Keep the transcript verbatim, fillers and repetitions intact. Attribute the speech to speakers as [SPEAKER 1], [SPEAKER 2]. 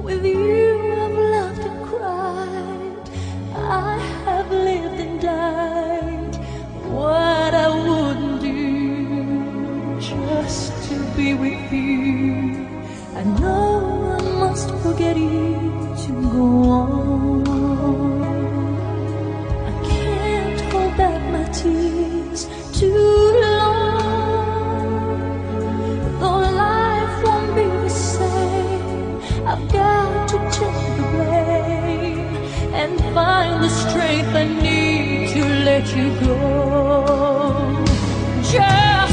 [SPEAKER 1] With you I've laughed and cried, I have lived and died. What I wouldn't do just to be with you. I know I must forget you to go on. I can't hold back my tears too long. Though life won't be the same, I've got to take the blame and find the strength I need to let you go. Just